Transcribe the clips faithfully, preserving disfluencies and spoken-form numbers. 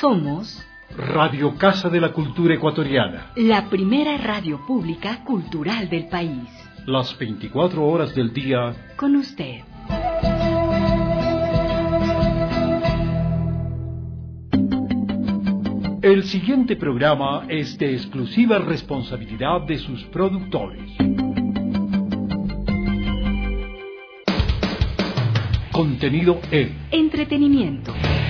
Somos Radio Casa de la Cultura Ecuatoriana, la primera radio pública cultural del país. Las veinticuatro horas del día con usted. El siguiente programa es de exclusiva responsabilidad de sus productores. Contenido en entretenimiento.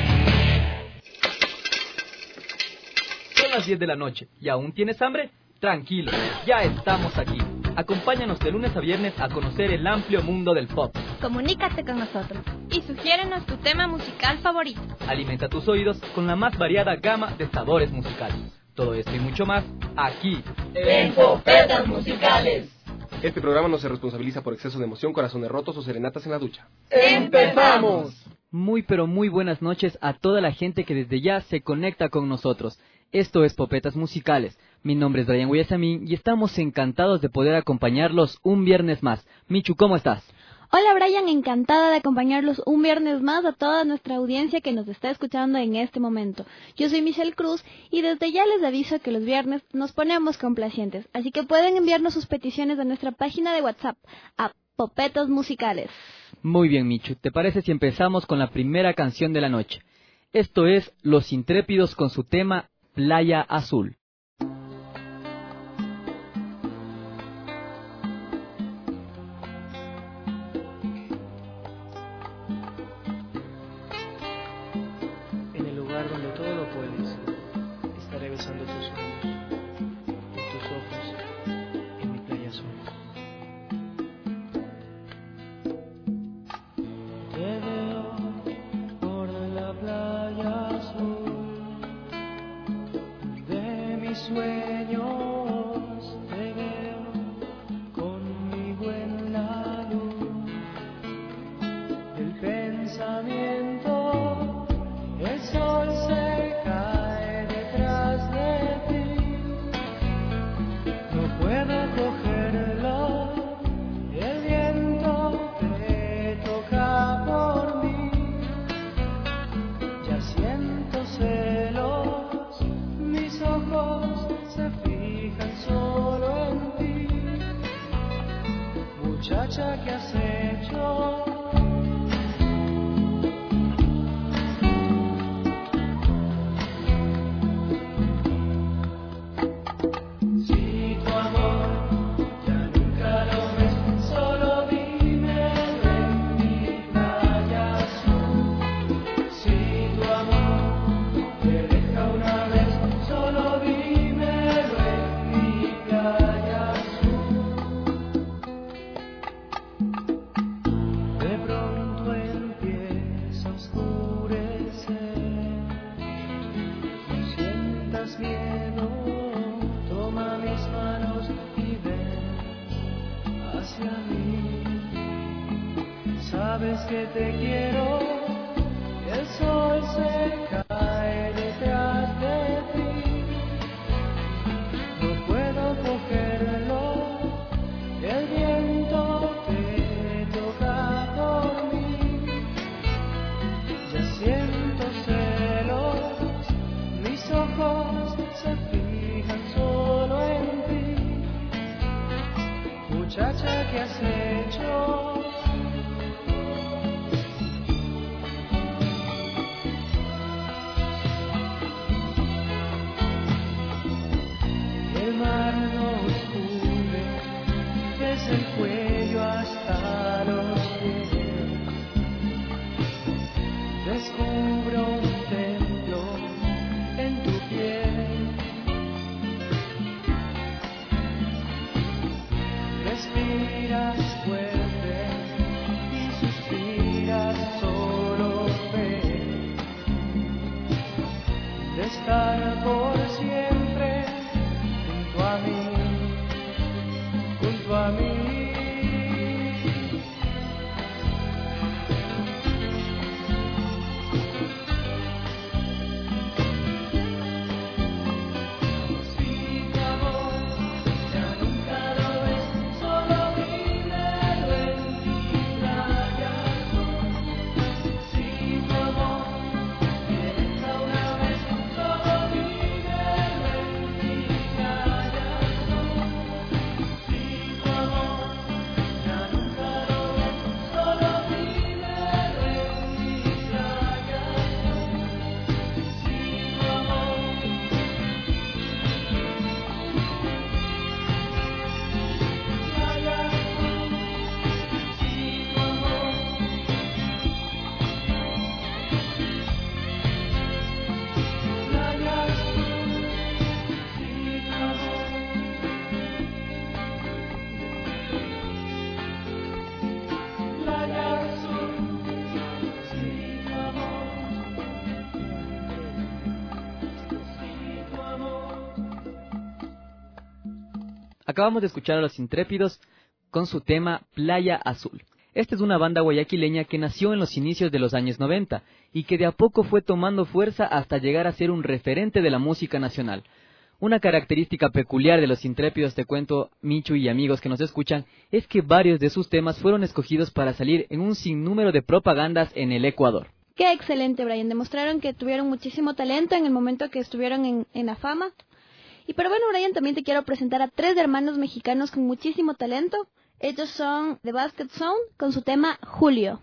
Son las diez de la noche y ¿aún tienes hambre? Tranquilo, ya estamos aquí. Acompáñanos de lunes a viernes a conocer el amplio mundo del pop. Comunícate con nosotros y sugiérenos tu tema musical favorito. Alimenta tus oídos con la más variada gama de sabores musicales. Todo esto y mucho más aquí en Popetas Musicales. Este programa no se responsabiliza por exceso de emoción, corazones rotos o serenatas en la ducha. ¡Empezamos! Muy pero muy buenas noches a toda la gente que desde ya se conecta con nosotros. Esto es Popetas Musicales. Mi nombre es Brian Guayasamín y estamos encantados de poder acompañarlos un viernes más. Michu, ¿cómo estás? Hola Brian, encantada de acompañarlos un viernes más a toda nuestra audiencia que nos está escuchando en este momento. Yo soy Michelle Cruz y desde ya les aviso que los viernes nos ponemos complacientes, así que pueden enviarnos sus peticiones a nuestra página de WhatsApp, a Popetas Musicales. Muy bien, Michu, ¿te parece si empezamos con la primera canción de la noche? Esto es Los Intrépidos con su tema Playa Azul. En el lugar donde todo lo puedes, estaré besando tus ojos, en tus ojos, en mi playa azul. Te veo por la playa azul de mis sueños, te veo conmigo en la luz del pensamiento. El sol se cae detrás de ti, no puedo cogerlo, el viento te toca por mí, ya siento celos, mis ojos se fijan solo en ti, muchacha, ¿qué has hecho? Sabes que te quiero, el sol se cae detrás de ti, no puedo cogerlo, el viento te toca por mí, ya siento celos, mis ojos se fijan solo en ti, muchacha, ¿qué has hecho? El mar nos cubre desde el cuello hasta los pies. Descubro un templo en tu piel. Respiras fuerte y suspiras solo fe de estar por siempre junto a mí, junto a mí. Acabamos de escuchar a Los Intrépidos con su tema Playa Azul. Esta es una banda guayaquileña que nació en los inicios de los años noventa y que de a poco fue tomando fuerza hasta llegar a ser un referente de la música nacional. Una característica peculiar de Los Intrépidos, te cuento, Michu y amigos que nos escuchan, es que varios de sus temas fueron escogidos para salir en un sinnúmero de propagandas en el Ecuador. Qué excelente, Brian. Demostraron que tuvieron muchísimo talento en el momento que estuvieron en, en la fama. Y pero bueno, Brian, también te quiero presentar a tres hermanos mexicanos con muchísimo talento. Ellos son The Basket Sound con su tema Julio.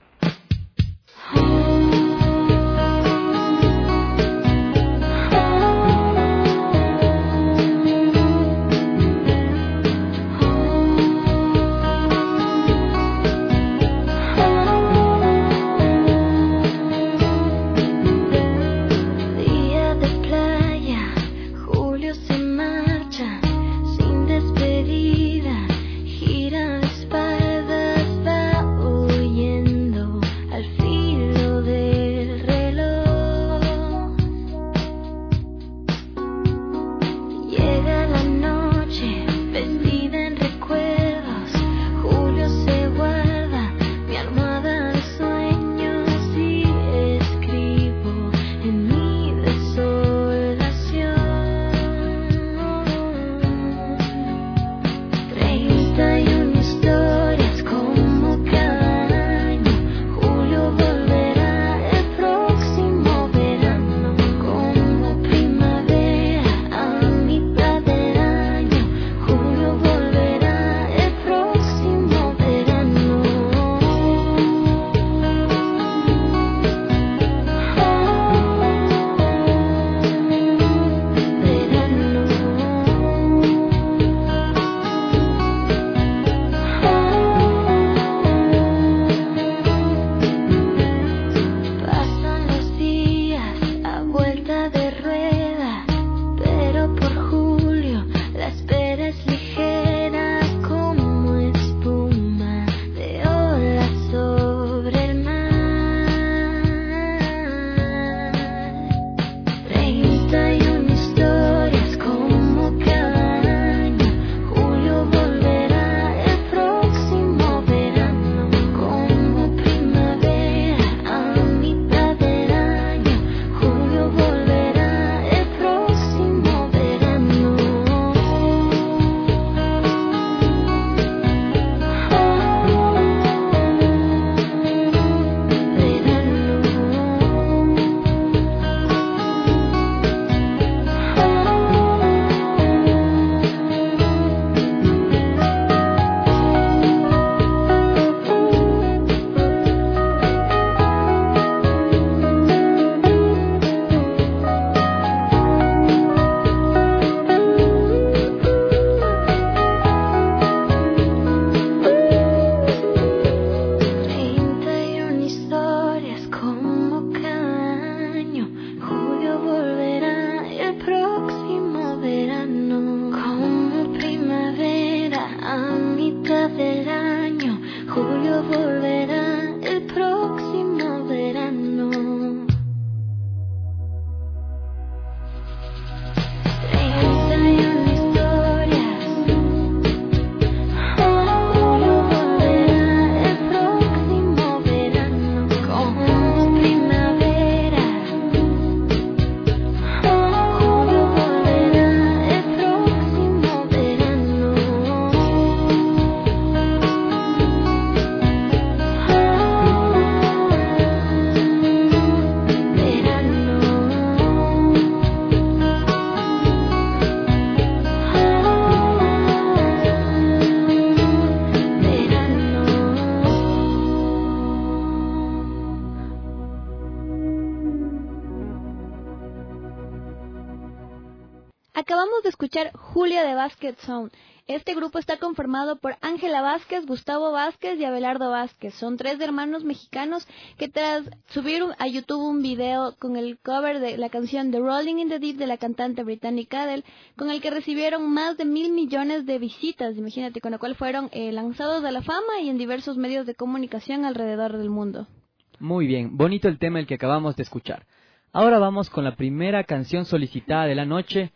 Acabamos de escuchar Julio de Basket Sound. Este grupo está conformado por Ángela Vázquez, Gustavo Vázquez y Abelardo Vázquez. Son tres hermanos mexicanos que tras subir a YouTube un video con el cover de la canción The Rolling in the Deep de la cantante británica Adele, con el que recibieron más de mil millones de visitas, imagínate, con lo cual fueron eh, lanzados a la fama y en diversos medios de comunicación alrededor del mundo. Muy bien, bonito el tema el que acabamos de escuchar. Ahora vamos con la primera canción solicitada de la noche.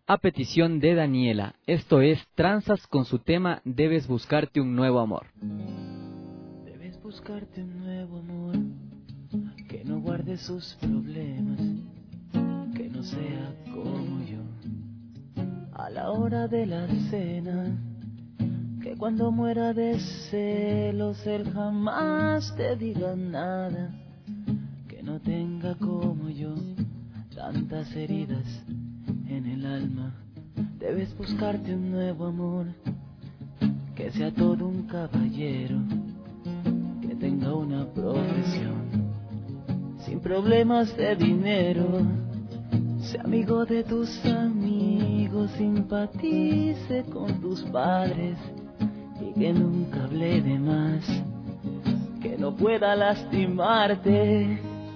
a petición de Daniela. Esto es Tranzas con su tema Debes buscarte un nuevo amor. Debes buscarte un nuevo amor, que no guarde sus problemas, que no sea como yo. A la hora de la cena, que cuando muera de celos él jamás te diga nada, que no tenga como yo tantas heridas en el alma. Debes buscarte un nuevo amor, que sea todo un caballero, que tenga una profesión, sin problemas de dinero, sea amigo de tus amigos, simpatice con tus padres y que nunca hable de más, que no pueda lastimarte.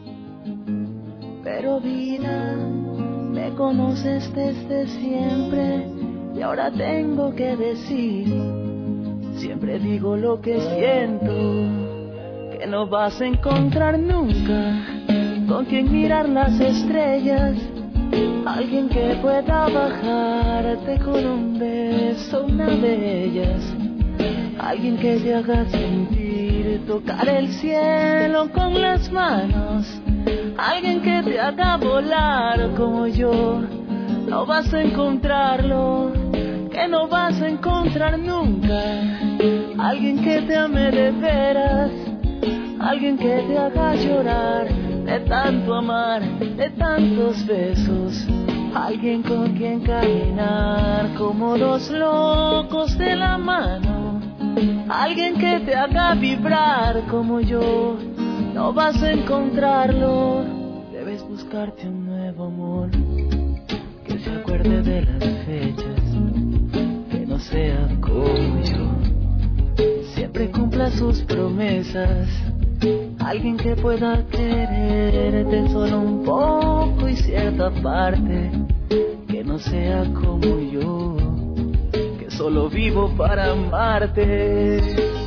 Pero vida, me conoces desde siempre y ahora tengo que decir, siempre digo lo que siento, que no vas a encontrar nunca con quien mirar las estrellas, alguien que pueda bajarte con un beso una de ellas, alguien que te haga sentir tocar el cielo con las manos, alguien que te haga volar como yo. No vas a encontrarlo, que no vas a encontrar nunca, alguien que te ame de veras, alguien que te haga llorar de tanto amar, de tantos besos, alguien con quien caminar como dos locos de la mano, alguien que te haga vibrar como yo. No vas a encontrarlo, debes buscarte un nuevo amor, que se acuerde de las fechas, que no sea como yo, siempre cumpla sus promesas, alguien que pueda quererte solo un poco y cierta parte, que no sea como yo, que solo vivo para amarte.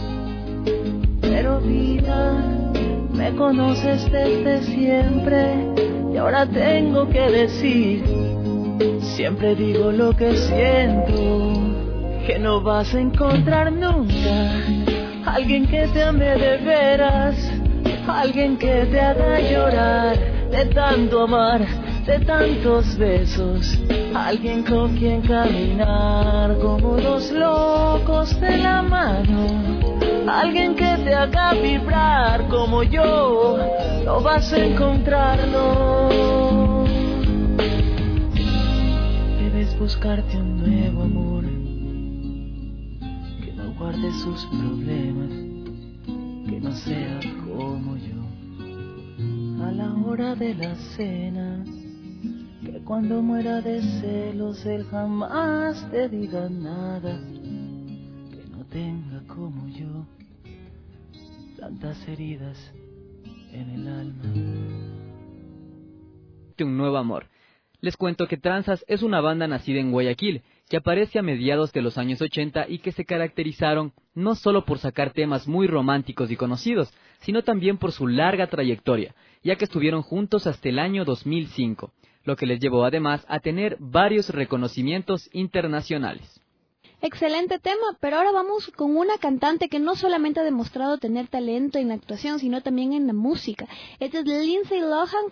Pero vida, me conoces desde siempre y ahora tengo que decir, siempre digo lo que siento, que no vas a encontrar nunca alguien que te ame de veras, alguien que te haga llorar de tanto amar, de tantos besos, alguien con quien caminar como dos locos de la mano, alguien que te haga vibrar como yo. No vas a encontrarlo, debes buscarte un nuevo amor, que no guarde sus problemas, que no sea como yo. A la hora de la cena, que cuando muera de celos él jamás te diga nada, que no tenga como yo tantas heridas en el alma. Un nuevo amor. Les cuento que Tranzas es una banda nacida en Guayaquil, que aparece a mediados de los años ochenta y que se caracterizaron no solo por sacar temas muy románticos y conocidos, sino también por su larga trayectoria, ya que estuvieron juntos hasta el año dos mil cinco, lo que les llevó además a tener varios reconocimientos internacionales. Excelente tema, pero ahora vamos con una cantante que no solamente ha demostrado tener talento en la actuación, sino también en la música. Esta es Lindsay Lohan.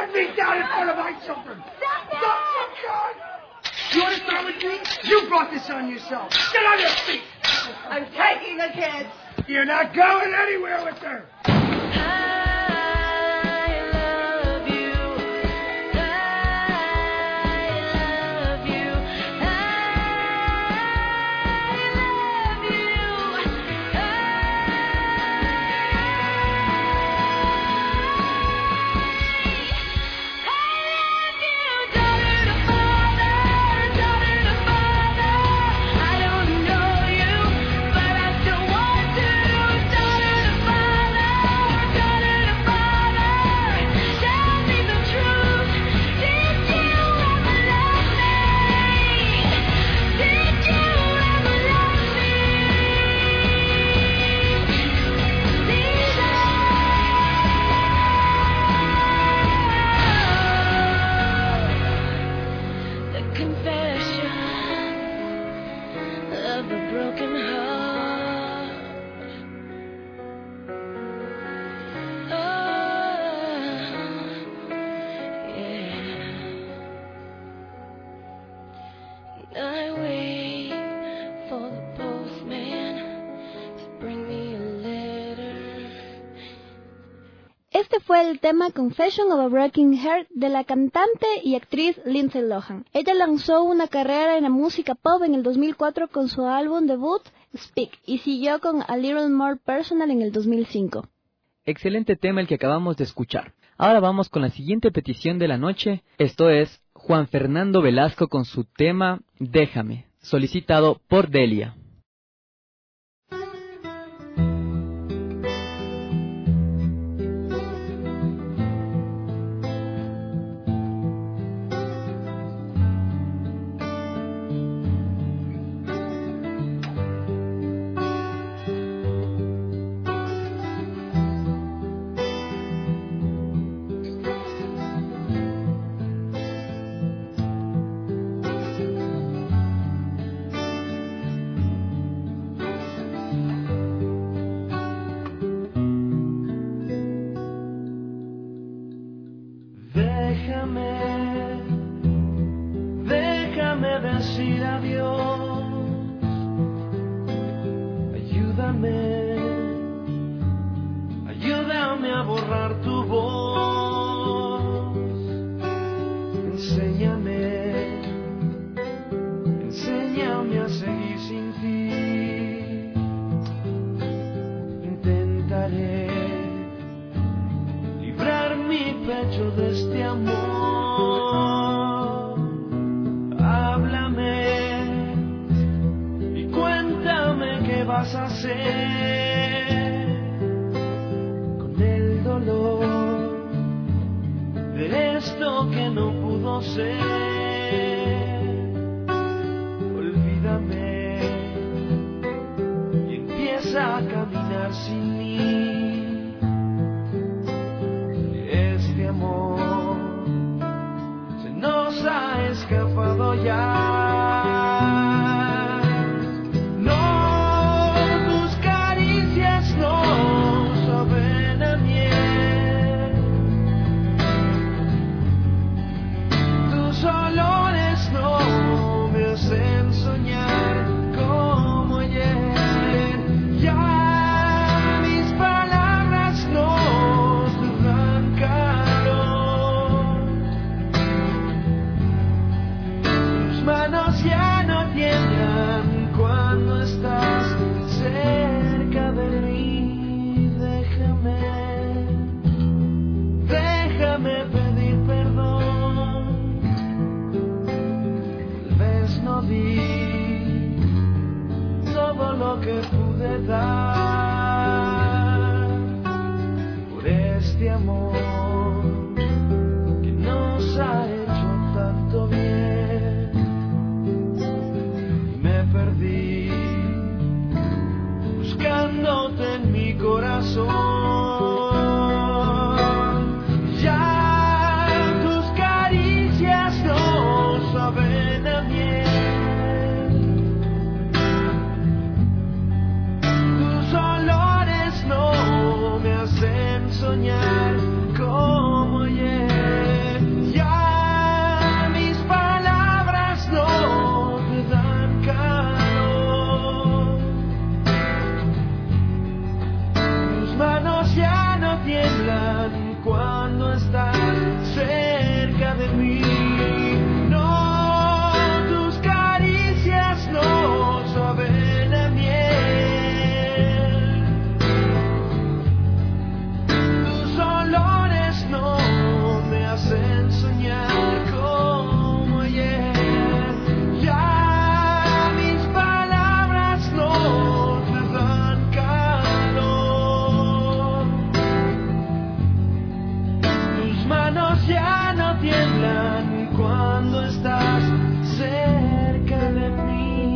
put me down in front of my children. Stop it! Stop it! You want to start with me? You brought this on yourself. Get on your feet. I'm taking the kids. You're not going anywhere with her. Este fue el tema Confession of a Broken Heart de la cantante y actriz Lindsay Lohan. Ella lanzó una carrera en la música pop en el dos mil cuatro con su álbum debut Speak y siguió con A Little More Personal en el dos mil cinco. Excelente tema el que acabamos de escuchar. Ahora vamos con la siguiente petición de la noche. Esto es Juan Fernando Velasco con su tema Déjame, solicitado por Delia. Decir adiós, ayúdame, ayúdame a borrar tu voz, enséñame, enséñame a seguir sin ti, intentaré librar mi pecho de este amor. ¿Qué vas a hacer con el dolor de esto que no pudo ser? Olvídame y empieza a caminar sin mí. Este amor se nos ha escapado ya. Que pude dar por este amor que nos ha hecho tanto bien, y me perdí buscándote en mi corazón. Ya tus caricias no saben a miel. Soñar como ayer. cuando estás cerca de mí. No, tus caricias no saben a miel. Tus olores no me hacen soñar como ayer. Ya mis palabras no te dan calor. Tus manos ya no tiemblan cuando estás cerca de mí.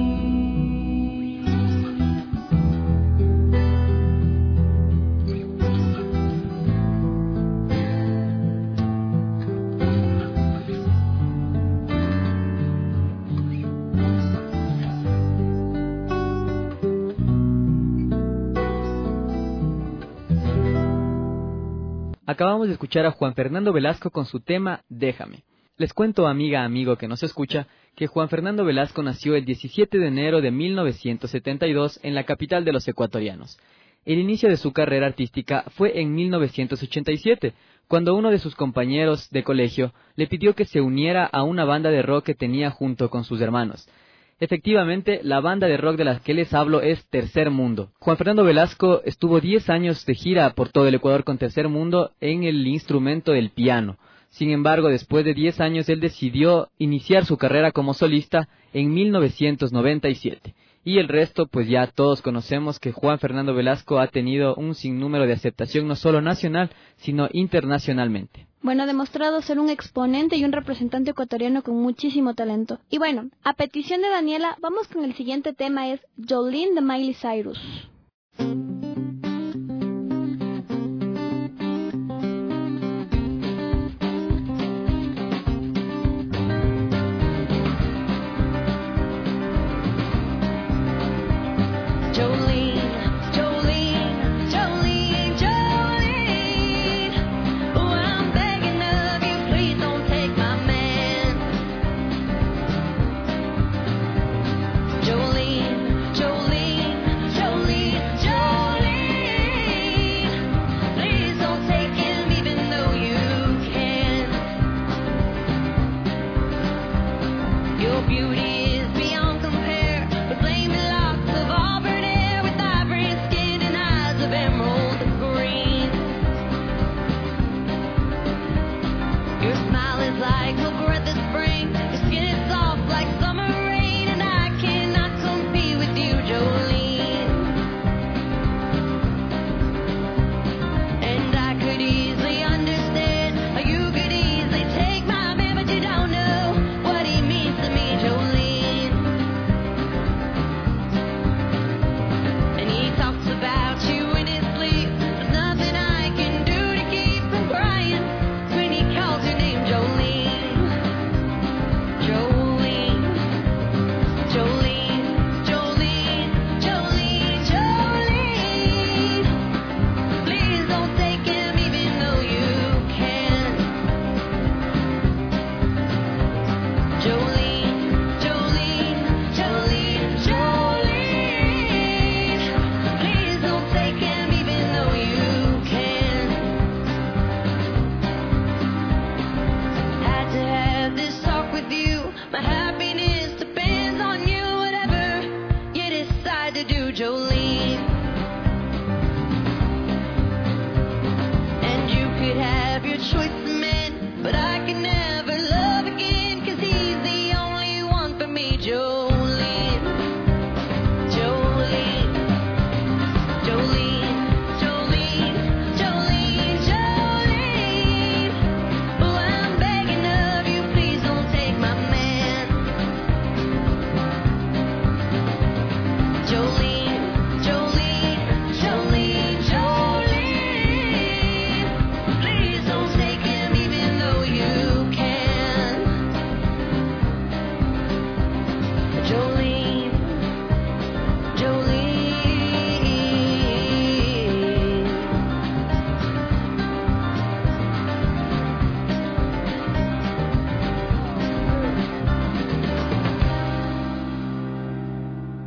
Acabamos de escuchar a Juan Fernando Velasco con su tema Déjame. Les cuento, amiga, amigo que nos escucha, que Juan Fernando Velasco nació el diecisiete de enero de mil novecientos setenta y dos en la capital de los ecuatorianos. El inicio de su carrera artística fue en mil novecientos ochenta y siete, cuando uno de sus compañeros de colegio le pidió que se uniera a una banda de rock que tenía junto con sus hermanos. Efectivamente, la banda de rock de la que les hablo es Tercer Mundo. Juan Fernando Velasco estuvo diez años de gira por todo el Ecuador con Tercer Mundo en el instrumento del piano. Sin embargo, después de diez años, él decidió iniciar su carrera como solista en mil novecientos noventa y siete. Y el resto, pues ya todos conocemos que Juan Fernando Velasco ha tenido un sinnúmero de aceptación no solo nacional, sino internacionalmente. Bueno, ha demostrado ser un exponente y un representante ecuatoriano con muchísimo talento. Y bueno, a petición de Daniela, vamos con el siguiente tema, es Jolene de Miley Cyrus.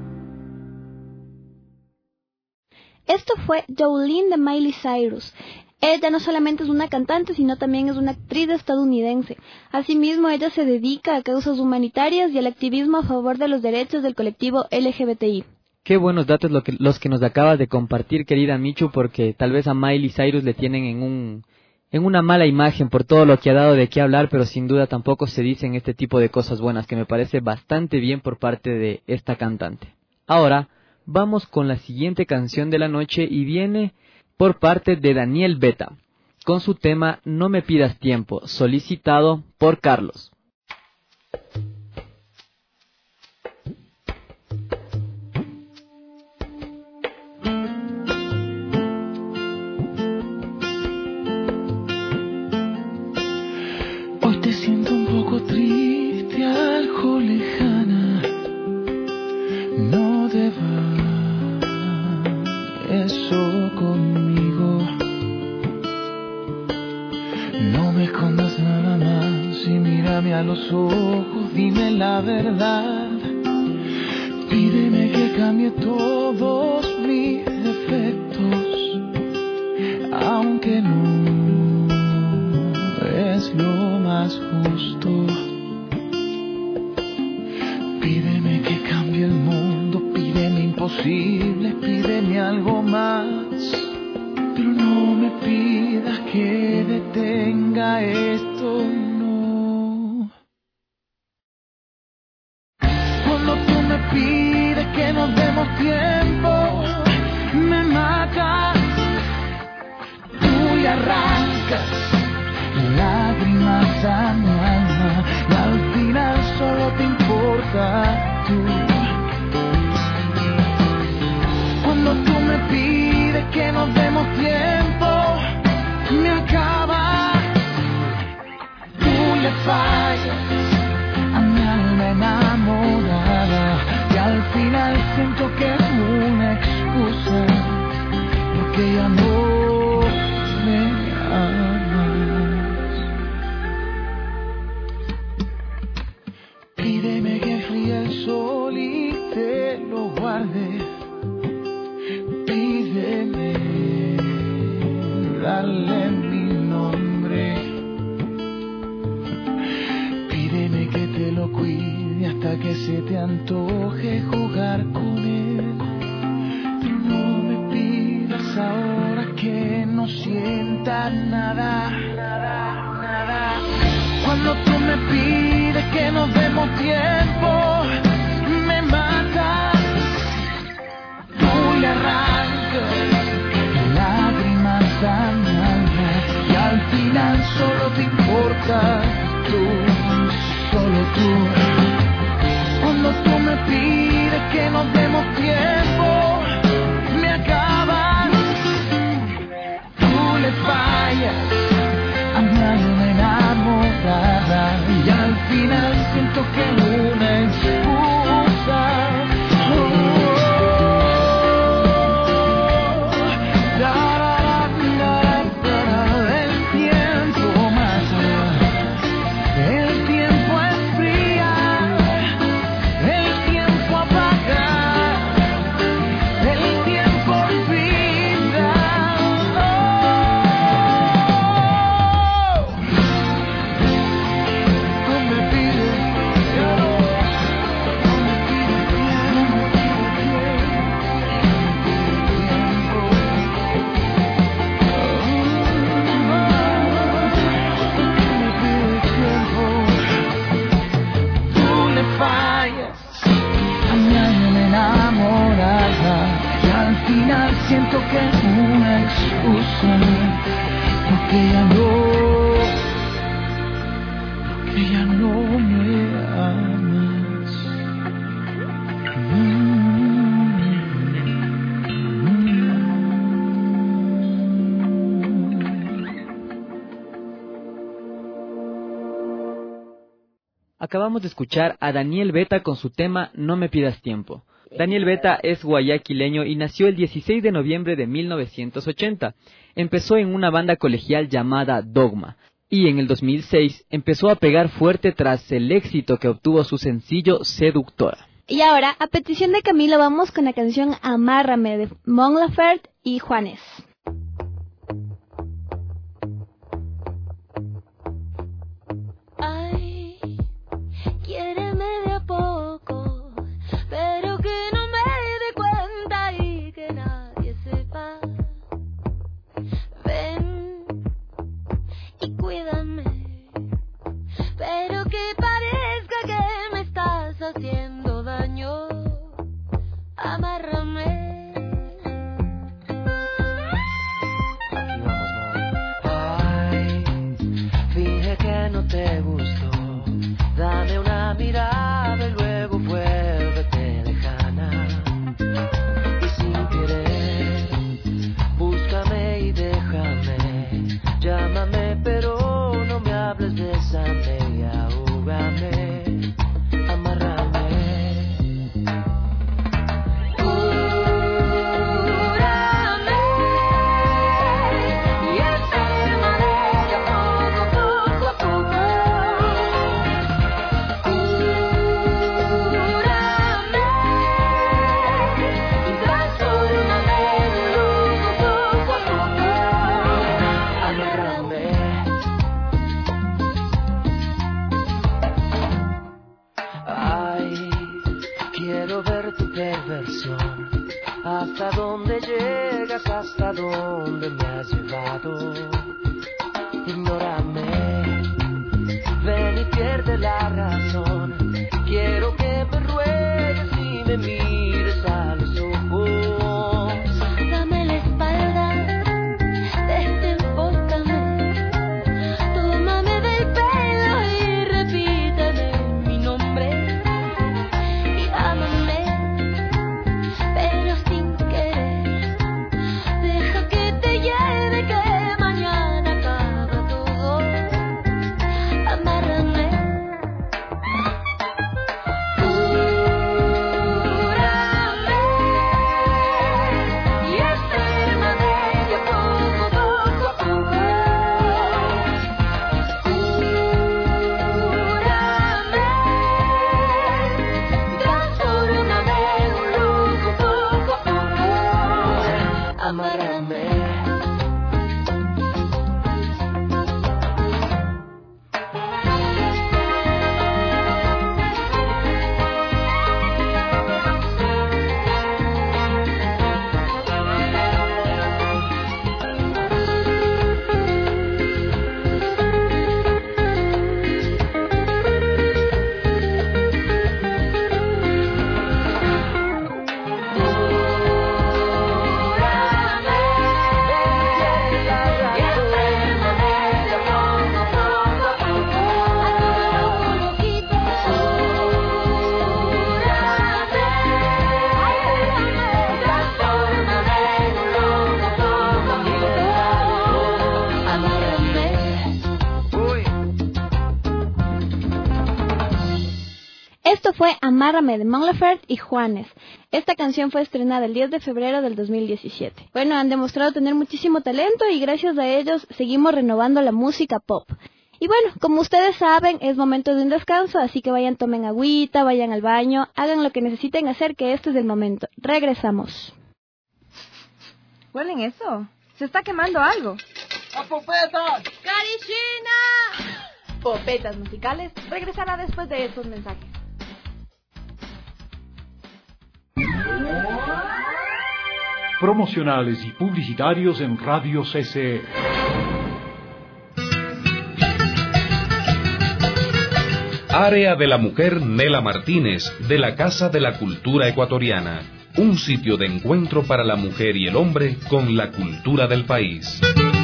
Esto fue Jolene de Miley Cyrus. Ella no solamente es una cantante, sino también es una actriz estadounidense. Asimismo, ella se dedica a causas humanitarias y al activismo a favor de los derechos del colectivo L G B T I. Qué buenos datos lo que, los que nos acabas de compartir, querida Michu, porque tal vez a Miley Cyrus le tienen en un en una mala imagen por todo lo que ha dado de qué hablar, pero sin duda tampoco se dicen este tipo de cosas buenas, que me parece bastante bien por parte de esta cantante. Ahora, vamos con la siguiente canción de la noche y viene por parte de Daniel Beta, con su tema No me pidas tiempo, solicitado por Carlos. Hoy te siento un poco triste, algo lejana. No te eso conmigo. No me escondas nada más y mírame a los ojos, dime la verdad. Pídeme que cambie todos mis defectos, aunque no es lo más justo. Pídeme que cambie el mundo, pídeme imposible, pídeme algo más, pero no me pidas que detenga esto, no. Cuando tú me pides que nos demos tiempo, me matas, tú le arrancas lágrimas a mi alma y al final solo te importa tú. Cuando tú me pides que nos demos tiempo, me acabas, tú le fallas a mi alma enamorada y al final siento que es una excusa porque ya no me amas. Pídeme que fríe el sol y te lo guarde. Pídeme darle mi nombre. Pídeme que te lo cuide hasta que se te antoje jugar con él. Pero no me pidas ahora que no sienta nada, nada, nada. Cuando tú me pides que nos demos tiempo, me matas, tú le arrancas lágrimas a mi alma y al final solo te importa tú, solo tú. Cuando tú me pides que nos demos tiempo, me acabas, tú le fallas a mi alma enamorada y al final siento que una excusa. Siento que es una excusa, porque ya no, porque ya no me amas. Mm-hmm. Acabamos de escuchar a Daniel Beta con su tema No me pidas tiempo. Daniel Beta es guayaquileño y nació el dieciséis de noviembre de mil novecientos ochenta. Empezó en una banda colegial llamada Dogma y en el dos mil seis empezó a pegar fuerte tras el éxito que obtuvo su sencillo Seductora. Y ahora, a petición de Camilo, vamos con la canción Amárrame de Mon Laferte y Juanes. te gustó, dame una mirada y luego vuélvete lejana. Y sin querer, búscame y déjame, llámame pero no me hables, bésame y ahógame, amárrame. Hasta dónde llegas, hasta dónde me has llevado. Ignórame, ven y pierde la razón. Quiero que me ruegues y me mires a los ojos. Dame la espalda, desenfócame, tómame del pelo y repítame mi nombre y ámame. Esto fue Amárrame de Mon Laferte y Juanes. Esta canción fue estrenada el diez de febrero del dos mil diecisiete. Bueno, han demostrado tener muchísimo talento y gracias a ellos seguimos renovando la música pop. Y bueno, como ustedes saben, es momento de un descanso, así que vayan, tomen agüita, vayan al baño, hagan lo que necesiten hacer, que este es el momento. Regresamos. ¿Huelen eso? Se está quemando algo. ¡A Popetas! ¡Carishina! Popetas Musicales regresará después de estos mensajes. Promocionales y publicitarios en Radio C C E. Área de la Mujer Nela Martínez, de la Casa de la Cultura Ecuatoriana. Un sitio de encuentro para la mujer y el hombre con la cultura del país.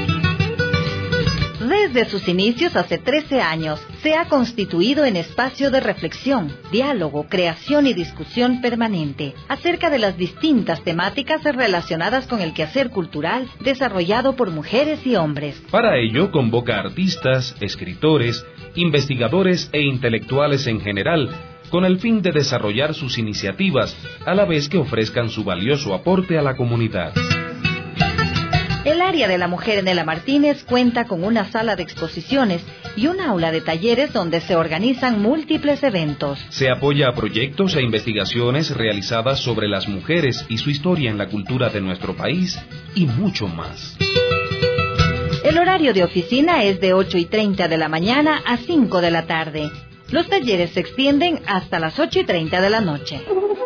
Desde sus inicios hace trece años, se ha constituido en espacio de reflexión, diálogo, creación y discusión permanente acerca de las distintas temáticas relacionadas con el quehacer cultural desarrollado por mujeres y hombres. Para ello, convoca artistas, escritores, investigadores e intelectuales en general, con el fin de desarrollar sus iniciativas, a la vez que ofrezcan su valioso aporte a la comunidad. El área de la mujer Nela Martínez cuenta con una sala de exposiciones y un aula de talleres donde se organizan múltiples eventos. Se apoya a proyectos e investigaciones realizadas sobre las mujeres y su historia en la cultura de nuestro país y mucho más. El horario de oficina es de ocho y treinta de la mañana a cinco de la tarde. Los talleres se extienden hasta las ocho y treinta de la noche.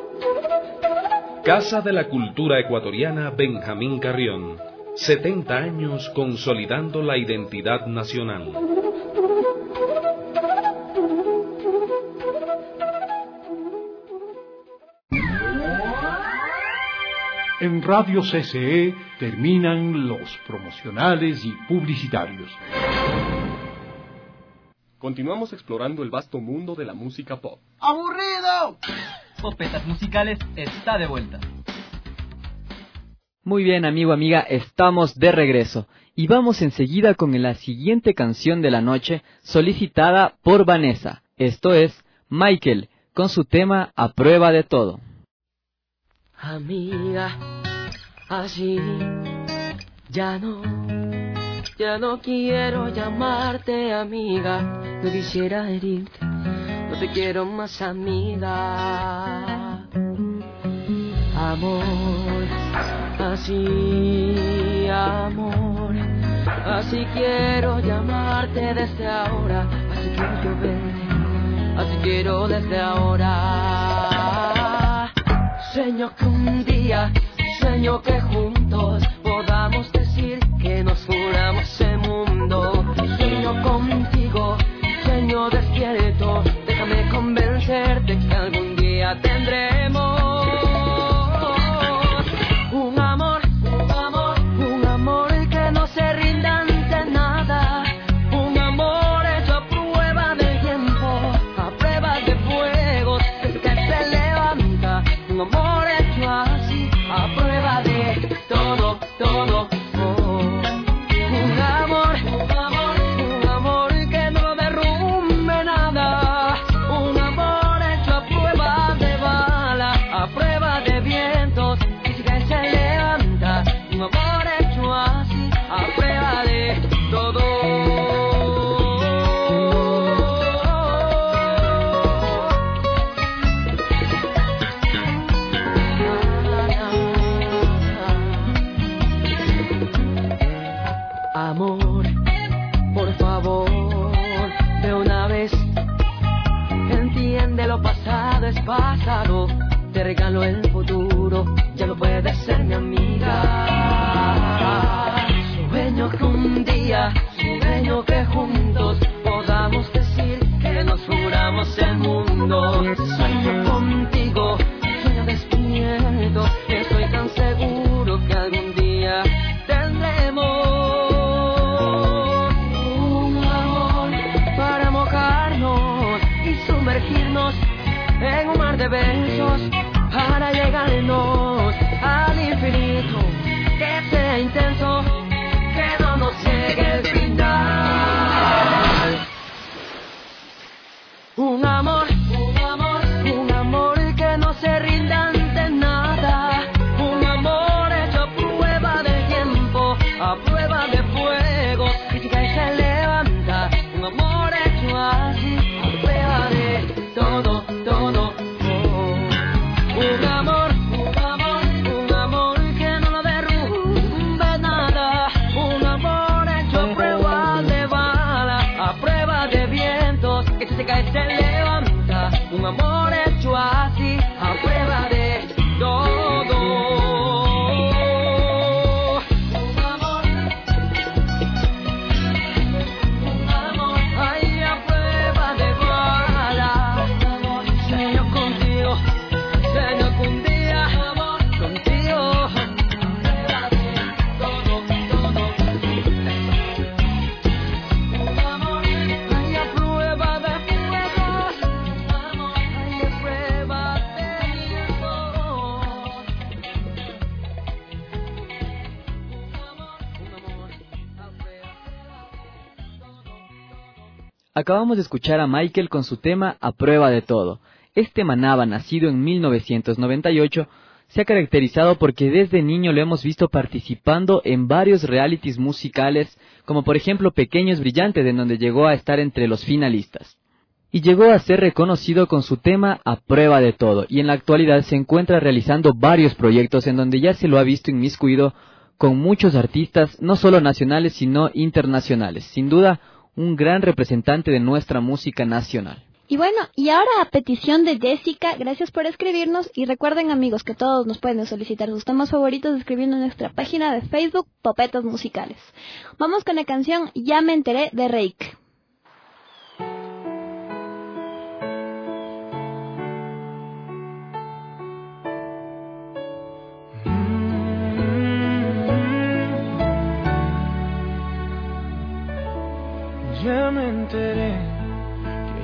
Casa de la Cultura Ecuatoriana Benjamín Carrión. setenta años consolidando la identidad nacional. En Radio C C E terminan los promocionales y publicitarios. Continuamos explorando el vasto mundo de la música pop. ¡Aburrido! Popetas Musicales está de vuelta. Muy bien, amigo, amiga, estamos de regreso. Y vamos enseguida con la siguiente canción de la noche, solicitada por Vanessa. Esto es Michael, con su tema A Prueba de Todo. Amiga, así ya no, ya no quiero llamarte amiga, no quisiera herirte, no te quiero más amiga. Amor, así, amor, así quiero llamarte desde ahora, así quiero yo verte, así quiero desde ahora. Sueño que un día, sueño que juntos podamos decir que nos juramos el mundo. Sueño contigo, sueño despierto, déjame convencerte que algún día tendremos un amor, un amor, un amor que no se rinda ante nada, un amor hecho a prueba del tiempo, a prueba de fuegos, es que se levanta, un amor hecho así, a prueba de todo, todo, oh. Un amor, un amor, un amor que no derrumbe nada, un amor hecho a prueba de bala, a prueba de vientos, y si cae se levanta, un amor hecho así, a prueba de todo. Amor, por favor, de una vez, entiende lo pasado es pasado, te regalo el futuro, ya no puedes ser mi amiga. Sueño que un día, sueño que juntos podamos decir que nos juramos el mundo. Sueño contigo, sueño despierto, estoy tan seguro que algún día tendremos sumergirnos en un mar de besos para llegarnos al infinito, que sea intenso, que no nos llegue el final. Un amor, un amor, un amor que no se rinda ante nada, un amor hecho a prueba del tiempo, a prueba de fuego, que si cae se levanta, un amor hecho así, a prueba de todo, todo, oh. Un amor, un amor, un amor que no lo derrumbe nada, un amor hecho a prueba de bala, a prueba de vientos, que si se cae se levanta, un amor hecho así, a prueba de todo. Un amor, un amor, ay, a prueba de bala. Sueño contigo, sueño que un día, amor, contigo, todo, todo, un amor, ay, a prueba de fuegos, amor, ay, a prueba de tiempo, un amor, un amor, a prueba. Acabamos de escuchar a Michael con su tema A Prueba de Todo. Este manaba, nacido en mil novecientos noventa y ocho, se ha caracterizado porque desde niño lo hemos visto participando en varios realities musicales, como por ejemplo Pequeños Brillantes, en donde llegó a estar entre los finalistas. Y llegó a ser reconocido con su tema A Prueba de Todo, y en la actualidad se encuentra realizando varios proyectos en donde ya se lo ha visto inmiscuido con muchos artistas, no solo nacionales sino internacionales. Sin duda, un gran representante de nuestra música nacional. Y bueno, y ahora a petición de Jessica, gracias por escribirnos, y recuerden, amigos, que todos nos pueden solicitar sus temas favoritos escribiendo en nuestra página de Facebook Popetas Musicales. Vamos con la canción Ya me enteré de Reik. Ya me enteré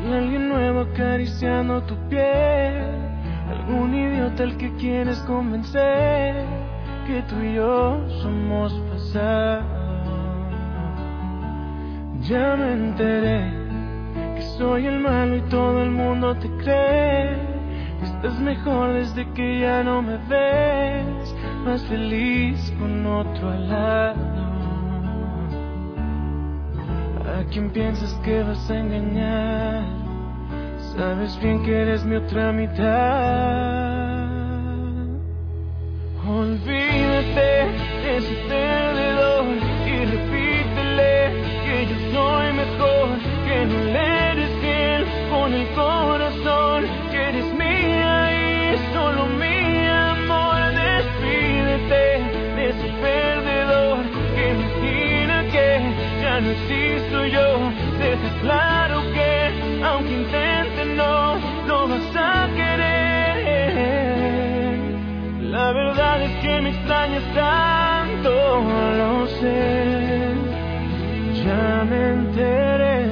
Hay alguien nuevo acariciando tu piel, algún idiota al que quieres convencer que tú y yo somos pasado. Ya me enteré que soy el malo y todo el mundo te cree que estás mejor desde que ya no me ves, más feliz con otro al lado. ¿A quién piensas que vas a engañar? Sabes bien que eres mi otra mitad. Olvídate de ese perdedor y repítele que yo soy mejor, que no le eres fiel con el corazón, que eres mía y solo mi amor. Despídete de ese perdedor que imagina que ya no existo yo. Deja claro que aunque intente no, no vas a querer. La verdad es que me extrañas tanto, lo sé, ya me enteré.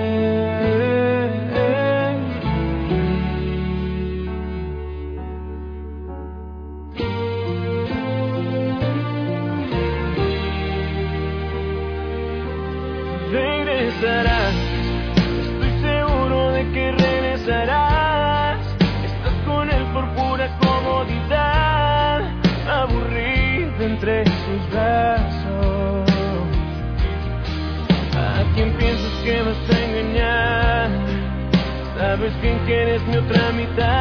Regresarás, estoy seguro de que regresarás. Estás con él por pura comodidad, aburrido entre sus brazos. ¿A quién piensas que vas a engañar? Sabes bien que eres mi otra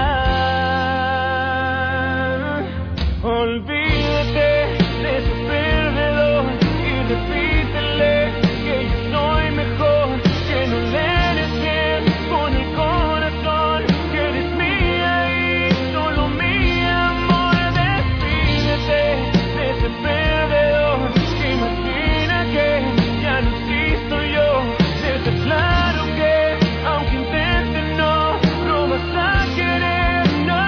mitad. Olvídate de ese perdedor y repítele que yo soy mejor, que no le eres fiel con el corazón, que eres mía y solo mi amor. Despídete de ese perdedor que imagina que ya no existo yo. Deja claro que aunque intente no, no vas a querer, no.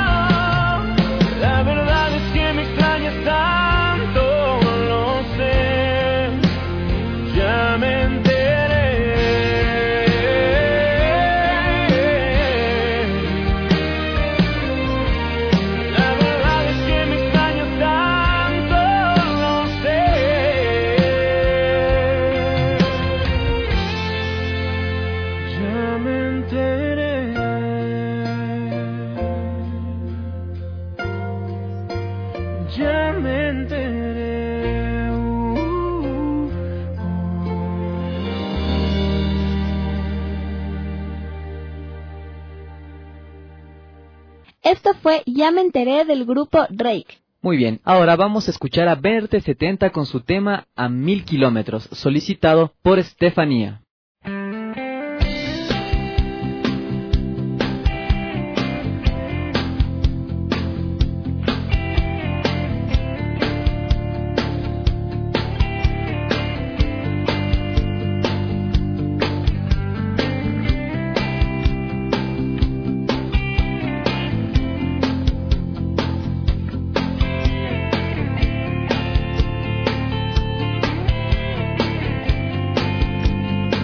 La verdad es que me extrañas tanto, lo sé, ya me enteré. La verdad es que me extrañas tanto, lo sé, ya me enteré. Ya me enteré. uh, uh. Esto fue Ya me enteré del grupo Drake. Muy bien, ahora vamos a escuchar a Verte setenta con su tema A Mil Kilómetros, solicitado por Estefanía. Thank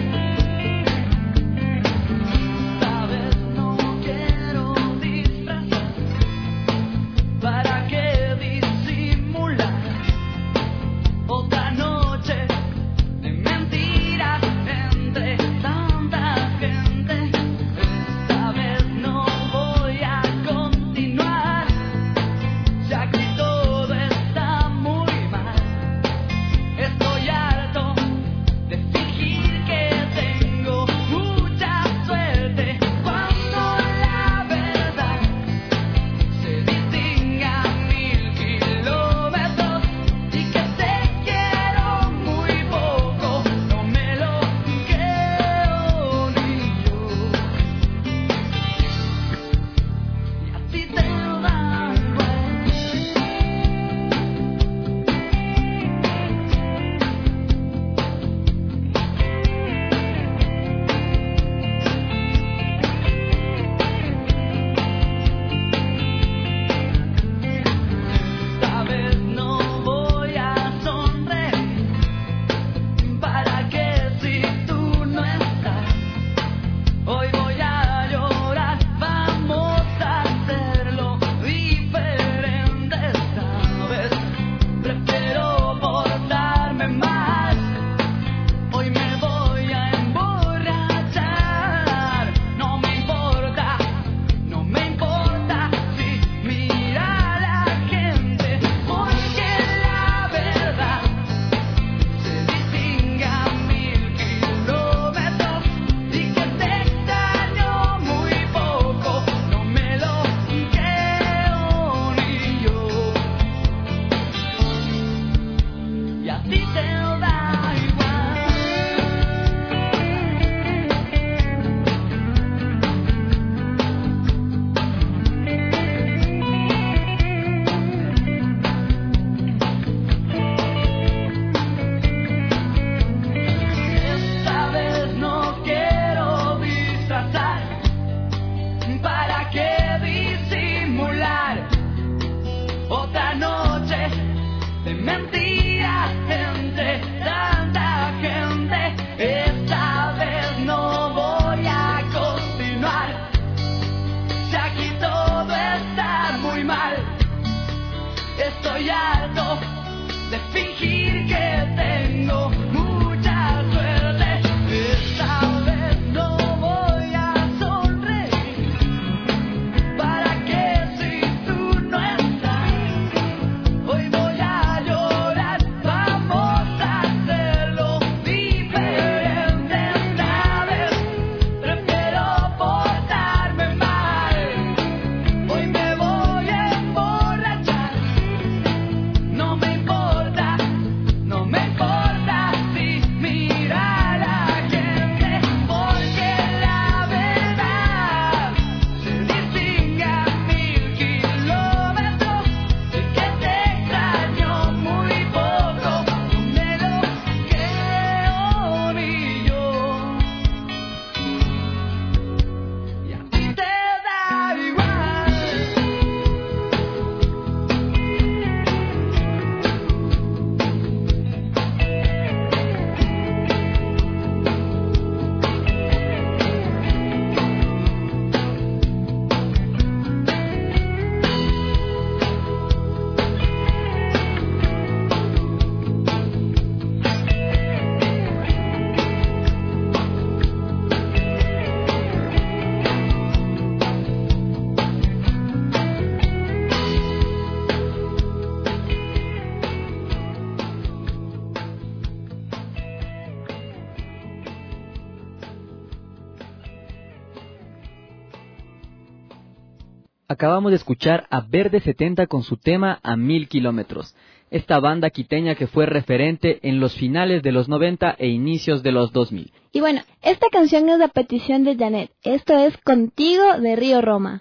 Acabamos de escuchar a Verde setenta con su tema A Mil Kilómetros. Esta banda quiteña que fue referente en los finales de los noventa e inicios de los dos mil. Y bueno, esta canción es la petición de Janet. Esto es Contigo de Río Roma.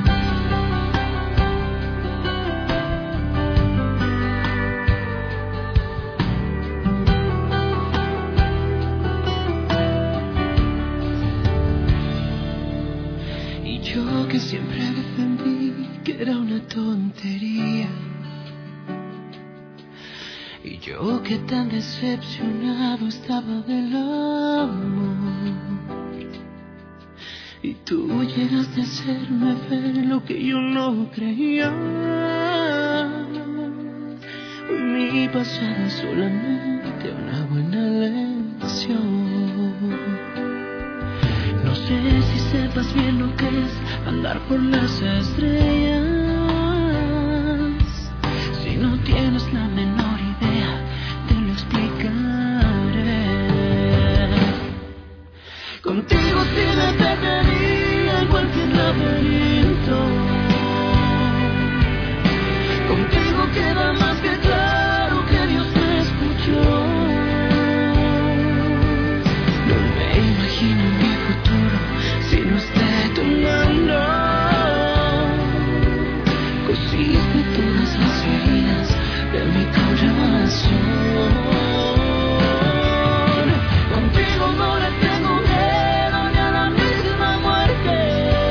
Y yo que siempre defendí que era una tontería. Y yo que tan decepcionado estaba del amor. Y tú llegaste a hacerme ver lo que yo no creía. Hoy mi pasado es solamente una buena lección. No sé si sepas bien lo que es andar por las estrellas. Si no tienes la menor idea, te lo explicaré. Contigo sí me perdería en cualquier laberinto. Contigo queda más que claro que Dios me escuchó. No me imagino mi futuro si no esté tu mano. Cosiste todas las heridas de mi corazón. Contigo no le tengo miedo ni a la misma muerte.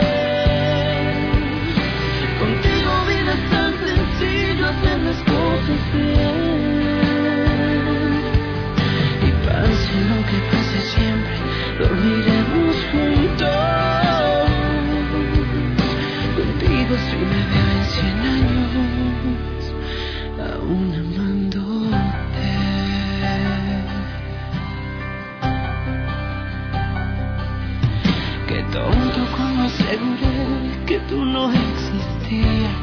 Contigo vida es tan sencillo hacer las cosas bien. Y pase lo que pase siempre, dormiremos juntos. Contigo si me veo en cien años, aún amándote. Qué tonto como aseguré que tú no existías.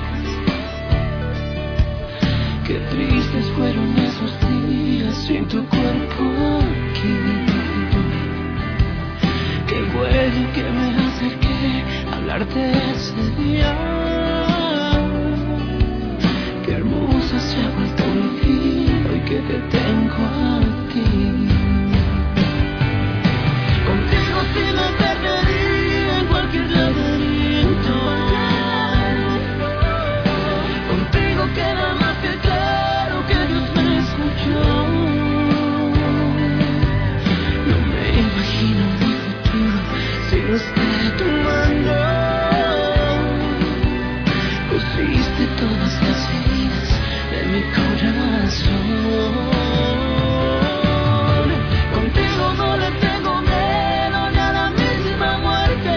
Qué tristes fueron esos días sin tu cuerpo aquí. Qué bueno que me acerqué a hablarte ese día. Qué hermosa se ha vuelto mi vida hoy que te tengo a ti. Contigo sí me perdería en cualquier laberinto. Contigo queda más que claro que Dios me escuchó. No me imagino mi futuro si no esté tu mano. Cosiste todas las heridas de mi corazón. Contigo no le tengo miedo ni a la misma muerte.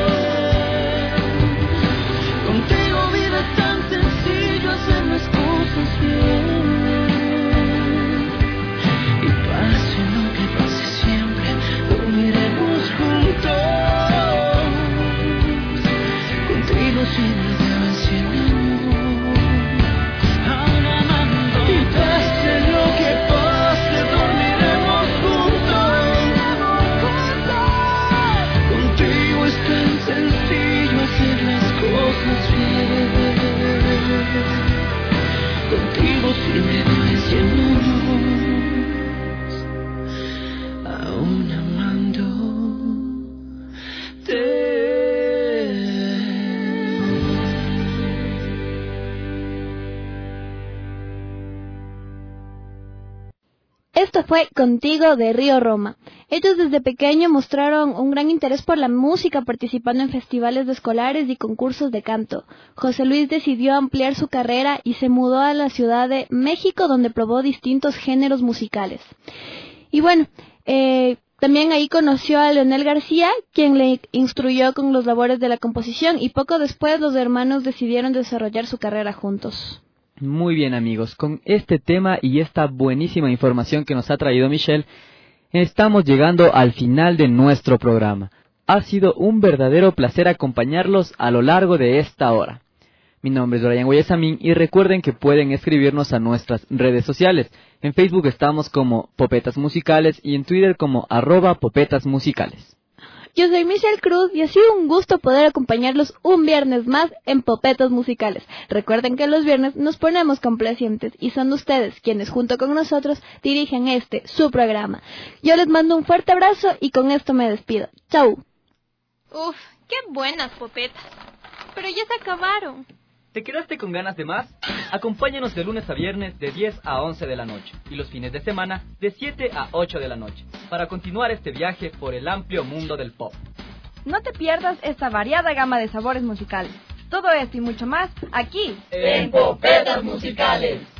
Contigo vida es tan sencillo hacer las cosas bien. Y pase lo que pase siempre, dormiremos juntos. Contigo si me veo en cien años, aún amando. Y pase lo que pase, dormiremos juntos. Contigo es tan sencillo hacer las cosas bien. Contigo si me veo en cien años, aún amándote. Esto fue Contigo de Río Roma. Ellos desde pequeño mostraron un gran interés por la música, participando en festivales de escolares y concursos de canto. José Luis decidió ampliar su carrera y se mudó a la Ciudad de México, donde probó distintos géneros musicales. Y bueno, eh, también ahí conoció a Leonel García, quien le instruyó con los labores de la composición, y poco después los hermanos decidieron desarrollar su carrera juntos. Muy bien, amigos, con este tema y esta buenísima información que nos ha traído Michelle, estamos llegando al final de nuestro programa. Ha sido un verdadero placer acompañarlos a lo largo de esta hora. Mi nombre es Brian Guayasamín y recuerden que pueden escribirnos a nuestras redes sociales. En Facebook estamos como Popetas Musicales y en Twitter como arroba Popetas Musicales. Yo soy Michelle Cruz y ha sido un gusto poder acompañarlos un viernes más en Popetas Musicales. Recuerden que los viernes nos ponemos complacientes y son ustedes quienes junto con nosotros dirigen este, su programa. Yo les mando un fuerte abrazo y con esto me despido. ¡Chau! Uf, qué buenas popetas. Pero ya se acabaron. ¿Te quedaste con ganas de más? Acompáñanos de lunes a viernes de diez a once de la noche y los fines de semana de siete a ocho de la noche para continuar este viaje por el amplio mundo del pop. No te pierdas esta variada gama de sabores musicales. Todo esto y mucho más aquí en Popetas Musicales.